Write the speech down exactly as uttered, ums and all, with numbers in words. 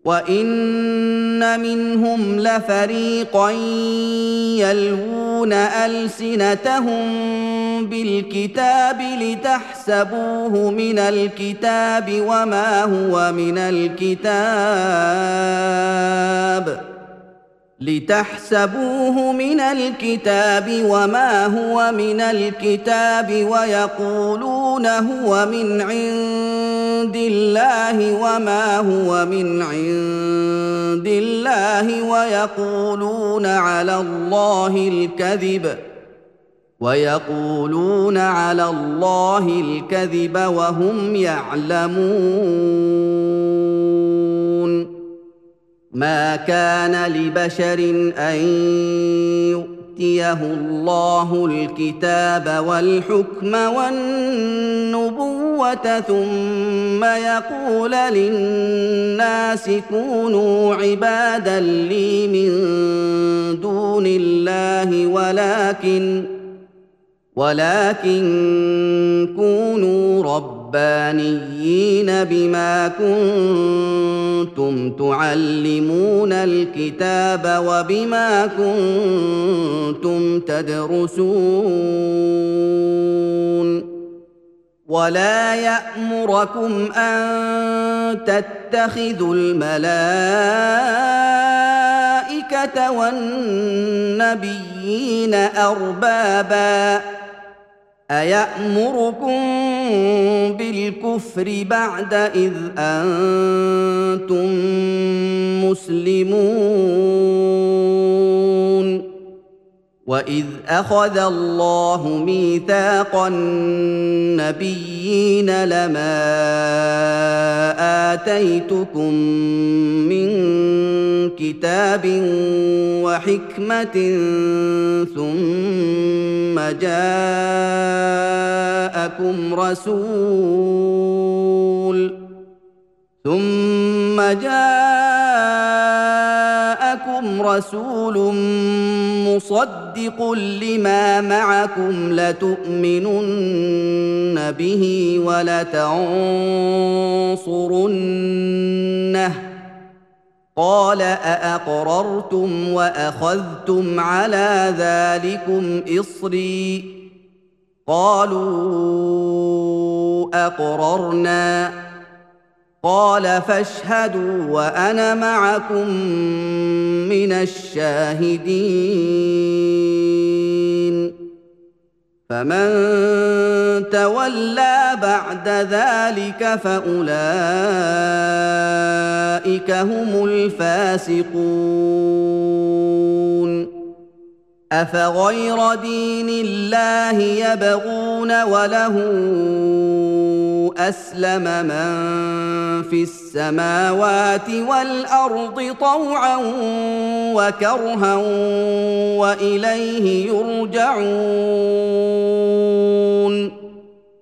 وان منهم لفريقا يلوون السنتهم بالكتاب لتحسبوه من الكتاب وما هو من الكتاب لتحسبوه من الكتاب وما هو من الكتاب ويقولون هو من عند الله وما هو من عند الله ويقولون على الله الكذب ويقولون على الله الكذب وهم يعلمون ما كان لبشر أن يؤتيه الله الكتاب والحكم والنبوة ثم يقول للناس كونوا عبادا لي من دون الله ولكن ولكن كونوا ربانيين بما كنتم تعلمون الكتاب وبما كنتم تدرسون ولا يأمركم أن تتخذوا الملائكة والنبيين أربابا أيأمركم بالكفر بعد إذ أنتم مسلمون وإذ أخذ الله ميثاق النبيين لما آتيتكم من كتاب وحكمة ثم جاءكم رسول ثم جاءكم رسول مصدق لما معكم لتؤمنن به ولتنصرنه قال أأقررتم وأخذتم على ذلكم إصري قالوا أقررنا قال فاشهدوا وأنا معكم من الشاهدين فمن تولى بعد ذلك فأولئك هم الفاسقون أفغير دين الله يبغون وله أسلم من في السماوات والأرض طوعا وكرها وإليه يرجعون